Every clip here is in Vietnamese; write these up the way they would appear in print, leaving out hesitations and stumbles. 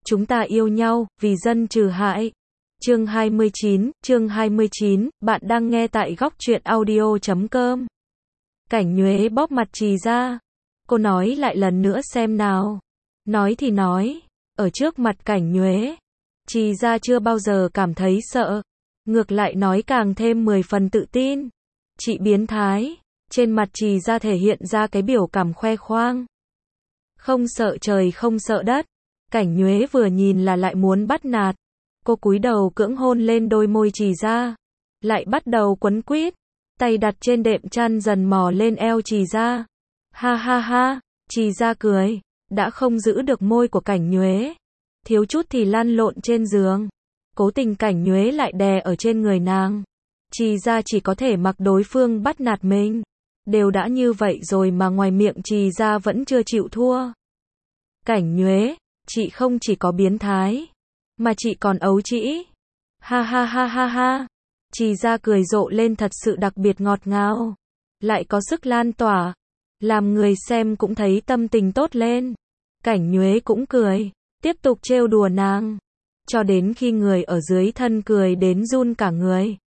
Chúng ta yêu nhau, vì dân trừ hại. Chương 29, bạn đang nghe tại góc truyện audio.com. Cảnh Nhuế bóp mặt Trì Gia. Cô nói lại lần nữa xem nào. Nói thì nói, ở trước mặt Cảnh Nhuế, Trì Gia chưa bao giờ cảm thấy sợ. Ngược lại nói càng thêm 10 phần tự tin. Chị biến thái. Trên mặt Trì Gia thể hiện ra cái biểu cảm khoe khoang. Không sợ trời không sợ đất. Cảnh Nhuế vừa nhìn là lại muốn bắt nạt. Cô cúi đầu cưỡng hôn lên đôi môi Trì Gia. Lại bắt đầu quấn quýt. Tay đặt trên đệm chăn dần mò lên eo Trì Gia. Ha ha ha, Trì Gia cười. Đã không giữ được môi của Cảnh Nhuế. Thiếu chút thì lăn lộn trên giường. Cố tình Cảnh Nhuế lại đè ở trên người nàng. Trì Gia chỉ có thể mặc đối phương bắt nạt mình. Đều đã như vậy rồi mà ngoài miệng Trì Gia vẫn chưa chịu thua. Cảnh Nhuế, chị không chỉ có biến thái, mà chị còn ấu trĩ. Ha ha ha ha ha. Trì Gia cười rộ lên thật sự đặc biệt ngọt ngào. Lại có sức lan tỏa. Làm người xem cũng thấy tâm tình tốt lên. Cảnh Nhuế cũng cười. Tiếp tục trêu đùa nàng. Cho đến khi người ở dưới thân cười đến run cả người.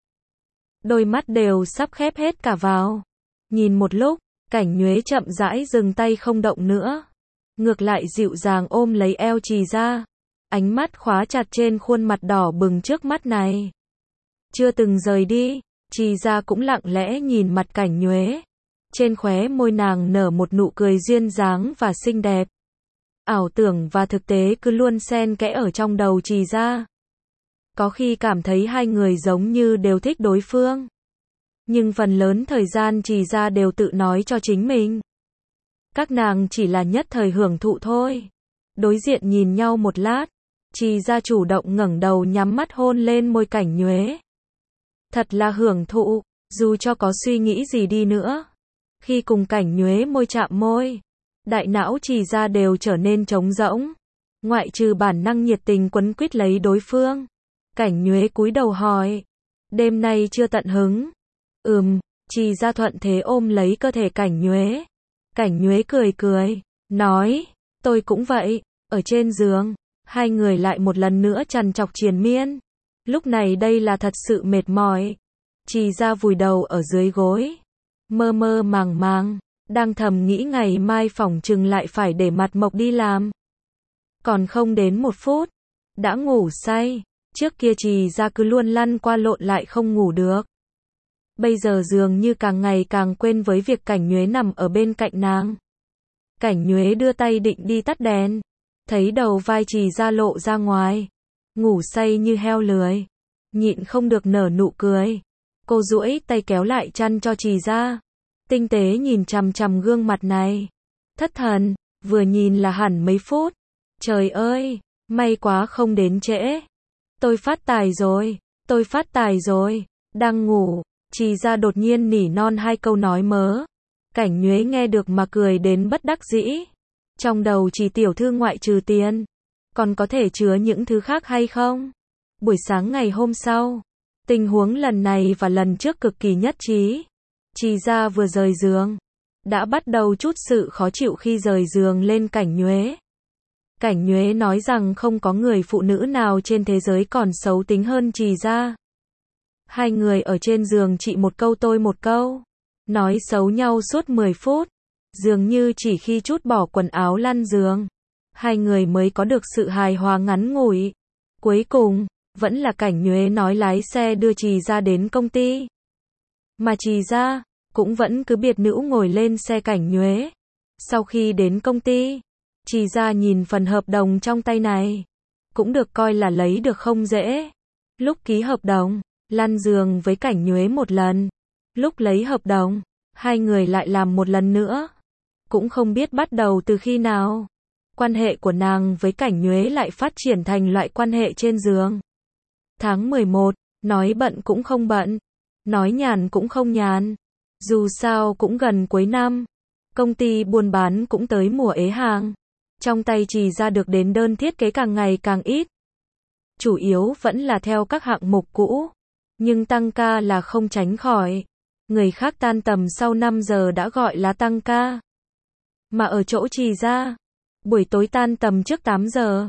Đôi mắt đều sắp khép hết cả vào. Nhìn một lúc, Cảnh Nhuế chậm rãi dừng tay không động nữa. Ngược lại dịu dàng ôm lấy eo Trì Gia. Ánh mắt khóa chặt trên khuôn mặt đỏ bừng trước mắt này. Chưa từng rời đi, Trì Gia cũng lặng lẽ nhìn mặt Cảnh Nhuế. Trên khóe môi nàng nở một nụ cười duyên dáng và xinh đẹp. Ảo tưởng và thực tế cứ luôn xen kẽ ở trong đầu Trì Gia. Có khi cảm thấy hai người giống như đều thích đối phương. Nhưng phần lớn thời gian Trì Gia đều tự nói cho chính mình. Các nàng chỉ là nhất thời hưởng thụ thôi. Đối diện nhìn nhau một lát, Trì Gia chủ động ngẩng đầu nhắm mắt hôn lên môi Cảnh Nhuế. Thật là hưởng thụ, dù cho có suy nghĩ gì đi nữa. Khi cùng Cảnh Nhuế môi chạm môi, đại não Trì Gia đều trở nên trống rỗng. Ngoại trừ bản năng nhiệt tình quấn quýt lấy đối phương. Cảnh Nhuế cúi đầu hỏi. Đêm nay chưa tận hứng. Trì Gia thuận thế ôm lấy cơ thể Cảnh Nhuế. Cảnh Nhuế cười cười, nói, tôi cũng vậy. Ở trên giường, hai người lại một lần nữa trằn trọc triền miên. Lúc này đây là thật sự mệt mỏi. Trì Gia vùi đầu ở dưới gối, mơ mơ màng màng, đang thầm nghĩ ngày mai phỏng chừng lại phải để Mặt Mộc đi làm. Còn không đến 1 phút, đã ngủ say. Trước kia Trì Gia cứ luôn lăn qua lộn lại không ngủ được. Bây giờ dường như càng ngày càng quên với việc Cảnh Nhuế nằm ở bên cạnh nàng. Cảnh Nhuế đưa tay định đi tắt đèn. Thấy đầu vai Trì Gia lộ ra ngoài. Ngủ say như heo lười. Nhịn không được nở nụ cười. Cô duỗi tay kéo lại chăn cho Trì Gia. Tinh tế nhìn chằm chằm gương mặt này. Thất thần, vừa nhìn là hẳn mấy phút. Trời ơi, may quá không đến trễ. Tôi phát tài rồi. Đang ngủ. Trì Gia đột nhiên nỉ non 2 câu nói mớ. Cảnh Nhuế nghe được mà cười đến bất đắc dĩ. Trong đầu Trì tiểu thư ngoại trừ tiền, còn có thể chứa những thứ khác hay không? Buổi sáng ngày hôm sau, tình huống lần này và lần trước cực kỳ nhất trí. Trì Gia vừa rời giường, đã bắt đầu chút sự khó chịu khi rời giường lên Cảnh Nhuế. Cảnh Nhuế nói rằng không có người phụ nữ nào trên thế giới còn xấu tính hơn Trì Gia. Hai người ở trên giường chị một câu tôi một câu, nói xấu nhau suốt 10 phút, dường như chỉ khi trút bỏ quần áo lăn giường, hai người mới có được sự hài hòa ngắn ngủi. Cuối cùng, vẫn là Cảnh Nhuế nói lái xe đưa Trì Gia đến công ty. Mà Trì Gia, cũng vẫn cứ biệt nữ ngồi lên xe Cảnh Nhuế. Sau khi đến công ty, Trì Gia nhìn phần hợp đồng trong tay này. Cũng được coi là lấy được không dễ. Lúc ký hợp đồng, lăn giường với Cảnh Nhuế một lần. Lúc lấy hợp đồng, hai người lại làm một lần nữa. Cũng không biết bắt đầu từ khi nào. Quan hệ của nàng với Cảnh Nhuế lại phát triển thành loại quan hệ trên giường. Tháng 11, nói bận cũng không bận. Nói nhàn cũng không nhàn. Dù sao cũng gần cuối năm. Công ty buôn bán cũng tới mùa ế hàng. Trong tay Trì Gia được đến đơn thiết kế càng ngày càng ít. Chủ yếu vẫn là theo các hạng mục cũ. Nhưng tăng ca là không tránh khỏi. Người khác tan tầm sau 5 giờ đã gọi là tăng ca. Mà ở chỗ Trì Gia, buổi tối tan tầm trước 8 giờ.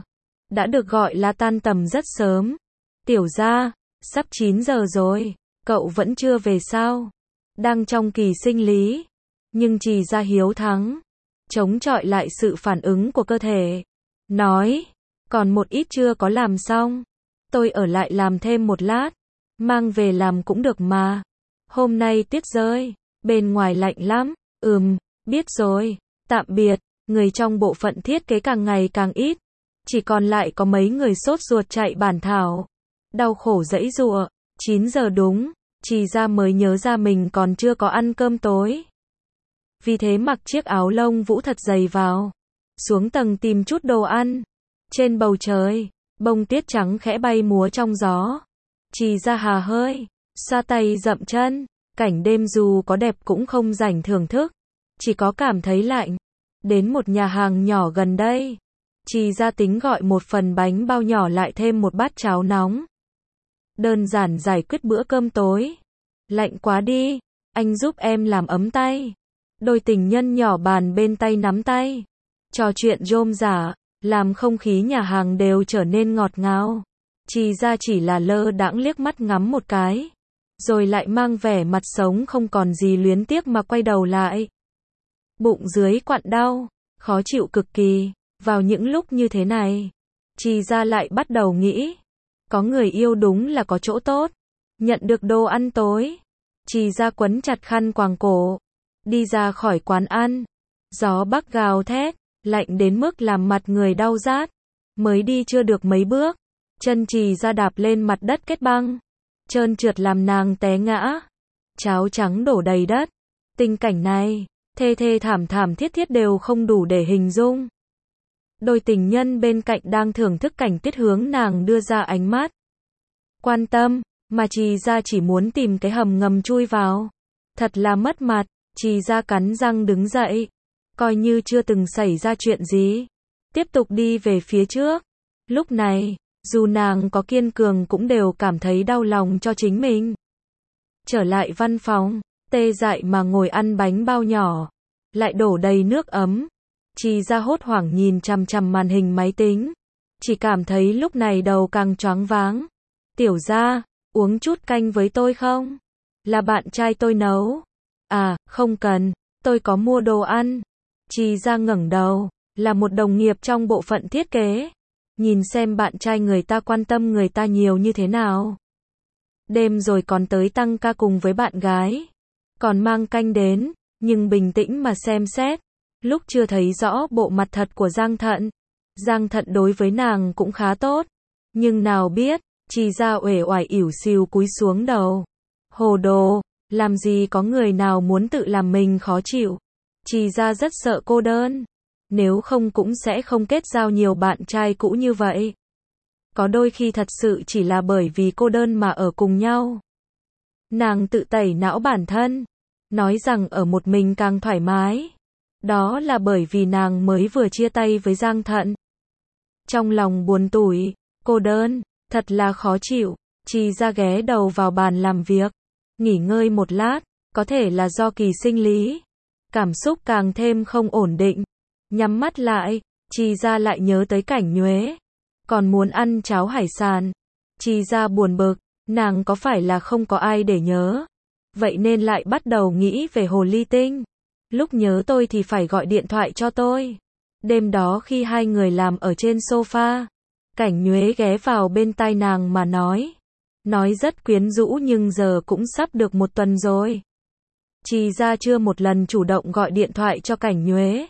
đã được gọi là tan tầm rất sớm. Tiểu gia, sắp 9 giờ rồi, cậu vẫn chưa về sao? Đang trong kỳ sinh lý. Nhưng Trì Gia hiếu thắng, chống chọi lại sự phản ứng của cơ thể. Nói, còn một ít chưa có làm xong. Tôi ở lại làm thêm một lát. Mang về làm cũng được mà. Hôm nay tuyết rơi, bên ngoài lạnh lắm. Biết rồi, tạm biệt. Người trong bộ phận thiết kế càng ngày càng ít. Chỉ còn lại có mấy người sốt ruột chạy bản thảo. Đau khổ giãy giụa. 9 giờ đúng, Trì Gia mới nhớ ra mình còn chưa có ăn cơm tối. Vì thế mặc chiếc áo lông vũ thật dày vào. Xuống tầng tìm chút đồ ăn. Trên bầu trời, bông tuyết trắng khẽ bay múa trong gió. Trì Gia hà hơi, xoa tay dậm chân. Cảnh đêm dù có đẹp cũng không rảnh thưởng thức. Chỉ có cảm thấy lạnh. Đến một nhà hàng nhỏ gần đây. Trì Gia tính gọi một phần bánh bao nhỏ lại thêm một bát cháo nóng. Đơn giản giải quyết bữa cơm tối. Lạnh quá đi, anh giúp em làm ấm tay. Đôi tình nhân nhỏ bàn bên tay nắm tay. Trò chuyện rôm rả, làm không khí nhà hàng đều trở nên ngọt ngào. Trì Gia chỉ là lơ đãng liếc mắt ngắm một cái. Rồi lại mang vẻ mặt sống không còn gì luyến tiếc mà quay đầu lại. Bụng dưới quặn đau, khó chịu cực kỳ. Vào những lúc như thế này, Trì Gia lại bắt đầu nghĩ. Có người yêu đúng là có chỗ tốt. Nhận được đồ ăn tối. Trì Gia quấn chặt khăn quàng cổ. Đi ra khỏi quán ăn. Gió bắc gào thét. Lạnh đến mức làm mặt người đau rát. Mới đi chưa được mấy bước. Chân Trì Gia đạp lên mặt đất kết băng. Trơn trượt làm nàng té ngã. Cháo trắng đổ đầy đất. Tình cảnh này, thê thê thảm thảm thiết thiết đều không đủ để hình dung. Đôi tình nhân bên cạnh đang thưởng thức cảnh tuyết hướng nàng đưa ra ánh mắt quan tâm, mà Trì Gia chỉ muốn tìm cái hầm ngầm chui vào. Thật là mất mặt. Trì Gia cắn răng đứng dậy, coi như chưa từng xảy ra chuyện gì, tiếp tục đi về phía trước. Lúc này, dù nàng có kiên cường cũng đều cảm thấy đau lòng cho chính mình. Trở lại văn phòng, tê dại mà ngồi ăn bánh bao nhỏ, lại đổ đầy nước ấm. Trì Gia hốt hoảng nhìn chằm chằm màn hình máy tính, chỉ cảm thấy lúc này đầu càng choáng váng. Tiểu gia, uống chút canh với tôi không? Là bạn trai tôi nấu. À, không cần, tôi có mua đồ ăn. Trì Gia ngẩng đầu, là một đồng nghiệp trong bộ phận thiết kế. Nhìn xem bạn trai người ta quan tâm người ta nhiều như thế nào. Đêm rồi còn tới tăng ca cùng với bạn gái. Còn mang canh đến, nhưng bình tĩnh mà xem xét. Lúc chưa thấy rõ bộ mặt thật của Giang Thận. Giang Thận đối với nàng cũng khá tốt. Nhưng nào biết, Trì Gia uể oải ỉu xìu cúi xuống đầu. Hồ đồ, làm gì có người nào muốn tự làm mình khó chịu. Trì Gia rất sợ cô đơn. Nếu không cũng sẽ không kết giao nhiều bạn trai cũ như vậy. Có đôi khi thật sự chỉ là bởi vì cô đơn mà ở cùng nhau. Nàng tự tẩy não bản thân. Nói rằng ở một mình càng thoải mái. Đó là bởi vì nàng mới vừa chia tay với Giang Thận. Trong lòng buồn tủi, cô đơn, thật là khó chịu. Trì Gia ghé đầu vào bàn làm việc. Nghỉ ngơi một lát, có thể là do kỳ sinh lý. Cảm xúc càng thêm không ổn định. Nhắm mắt lại, Trì Gia lại nhớ tới Cảnh Nhuế. Còn muốn ăn cháo hải sản. Trì Gia buồn bực, nàng có phải là không có ai để nhớ. Vậy nên lại bắt đầu nghĩ về Hồ Ly Tinh. Lúc nhớ tôi thì phải gọi điện thoại cho tôi. Đêm đó khi hai người làm ở trên sofa, Cảnh Nhuế ghé vào bên tai nàng mà nói. Nói rất quyến rũ nhưng giờ cũng sắp được một tuần rồi. Trì Gia chưa một lần chủ động gọi điện thoại cho Cảnh Nhuế.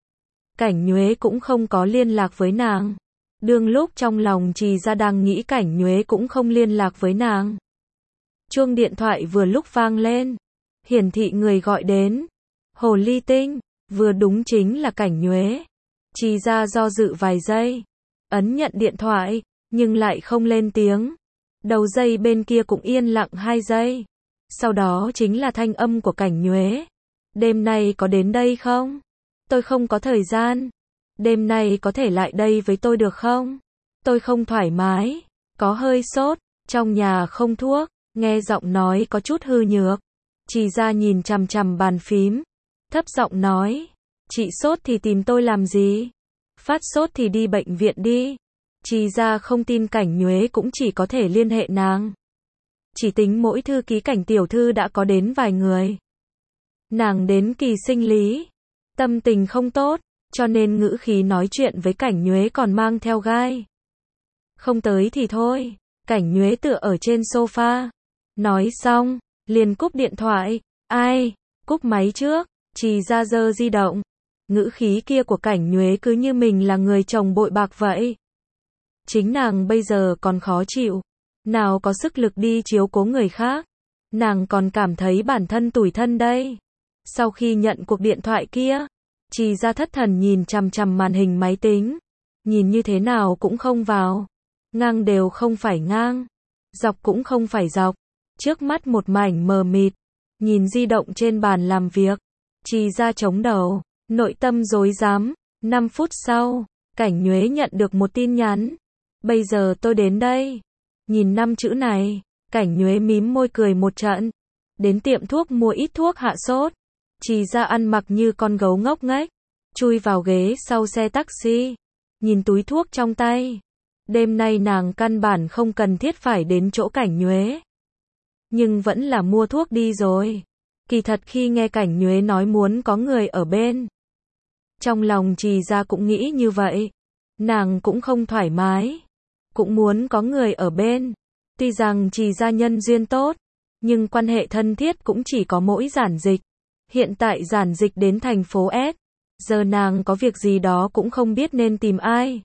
Cảnh Nhuế cũng không có liên lạc với nàng. Đương lúc trong lòng Trì Gia đang nghĩ Cảnh Nhuế cũng không liên lạc với nàng. Chuông điện thoại vừa lúc vang lên. Hiển thị người gọi đến. Hồ Ly Tinh, vừa đúng chính là Cảnh Nhuế. Trì Gia do dự vài giây. Ấn nhận điện thoại, nhưng lại không lên tiếng. Đầu dây bên kia cũng yên lặng 2 giây. Sau đó chính là thanh âm của Cảnh Nhuế. Đêm nay có đến đây không? Tôi không có thời gian. Đêm nay có thể lại đây với tôi được không? Tôi không thoải mái, có hơi sốt, trong nhà không thuốc. Nghe giọng nói có chút hư nhược. Trì Gia nhìn chằm chằm bàn phím, thấp giọng nói. Chị sốt thì tìm tôi làm gì? Phát sốt thì đi bệnh viện đi. Trì Gia không tin Cảnh Nhuế cũng chỉ có thể liên hệ nàng. Chỉ tính mỗi thư ký Cảnh tiểu thư đã có đến vài người. Nàng đến kỳ sinh lý, tâm tình không tốt, cho nên ngữ khí nói chuyện với Cảnh Nhuế còn mang theo gai. Không tới thì thôi. Cảnh Nhuế tựa ở trên sofa. Nói xong, liền cúp điện thoại. Ai? Cúp máy trước. Trì Gia giơ di động. Ngữ khí kia của Cảnh Nhuế cứ như mình là người chồng bội bạc vậy. Chính nàng bây giờ còn khó chịu. Nào có sức lực đi chiếu cố người khác. Nàng còn cảm thấy bản thân tủi thân đây. Sau khi nhận cuộc điện thoại kia, Trì Gia thất thần nhìn chằm chằm màn hình máy tính. Nhìn như thế nào cũng không vào. Ngang đều không phải ngang. Dọc cũng không phải dọc. Trước mắt một mảnh mờ mịt. Nhìn di động trên bàn làm việc. Trì Gia chống đầu. Nội tâm rối rắm. 5 phút sau, Cảnh Nhuế nhận được một tin nhắn. Bây giờ tôi đến đây. Nhìn 5 chữ này, Cảnh Nhuế mím môi cười một trận. Đến tiệm thuốc mua ít thuốc hạ sốt. Trì Gia ăn mặc như con gấu ngốc nghếch, chui vào ghế sau xe taxi. Nhìn túi thuốc trong tay. Đêm nay nàng căn bản không cần thiết phải đến chỗ Cảnh Nhuế. Nhưng vẫn là mua thuốc đi rồi. Kỳ thật khi nghe Cảnh Nhuế nói muốn có người ở bên, trong lòng Trì Gia cũng nghĩ như vậy. Nàng cũng không thoải mái. Cũng muốn có người ở bên. Tuy rằng Trì Gia nhân duyên tốt, nhưng quan hệ thân thiết cũng chỉ có mỗi Giản Dịch. Hiện tại Giản Dịch đến thành phố S. Giờ nàng có việc gì đó cũng không biết nên tìm ai.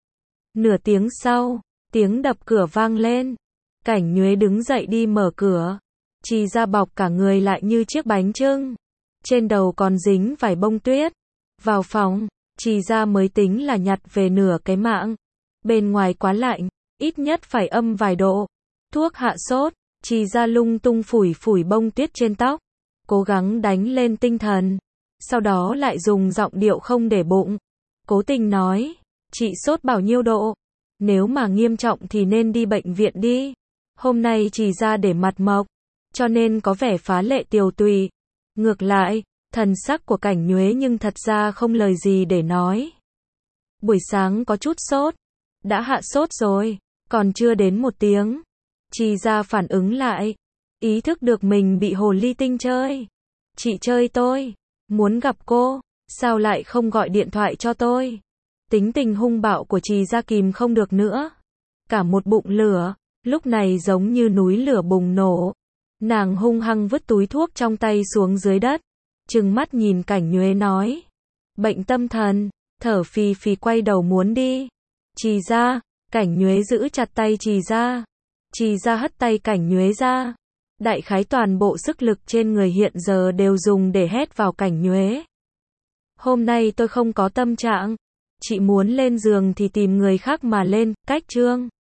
Nửa tiếng sau, tiếng đập cửa vang lên. Cảnh Nhuế đứng dậy đi mở cửa. Trì Gia bọc cả người lại như chiếc bánh chưng. Trên đầu còn dính vài bông tuyết. Vào phòng, Trì Gia mới tính là nhặt về nửa cái mạng. Bên ngoài quá lạnh, ít nhất phải âm vài độ. Thuốc hạ sốt, Trì Gia lung tung phủi phủi bông tuyết trên tóc. Cố gắng đánh lên tinh thần. Sau đó lại dùng giọng điệu không để bụng. Cố tình nói, chị sốt bao nhiêu độ? Nếu mà nghiêm trọng thì nên đi bệnh viện đi. Hôm nay Trì Gia để mặt mộc, cho nên có vẻ phá lệ tiều tụy. Ngược lại, thần sắc của Cảnh Nhuế nhưng thật ra không lời gì để nói. Buổi sáng có chút sốt. Đã hạ sốt rồi, còn chưa đến 1 tiếng. Trì Gia phản ứng lại. Ý thức được mình bị hồ ly tinh chơi. Chị chơi tôi. Muốn gặp cô. Sao lại không gọi điện thoại cho tôi? Tính tình hung bạo của Trì Gia kìm không được nữa. Cả một bụng lửa. Lúc này giống như núi lửa bùng nổ. Nàng hung hăng vứt túi thuốc trong tay xuống dưới đất. Trừng mắt nhìn Cảnh Nhuế nói. Bệnh tâm thần. Thở phì phì quay đầu muốn đi. Trì Gia. Cảnh Nhuế giữ chặt tay Trì Gia. Trì Gia hất tay Cảnh Nhuế ra. Đại khái toàn bộ sức lực trên người hiện giờ đều dùng để hét vào Cảnh Nhuế. Hôm nay tôi không có tâm trạng. Chị muốn lên giường thì tìm người khác mà lên. Cách chương.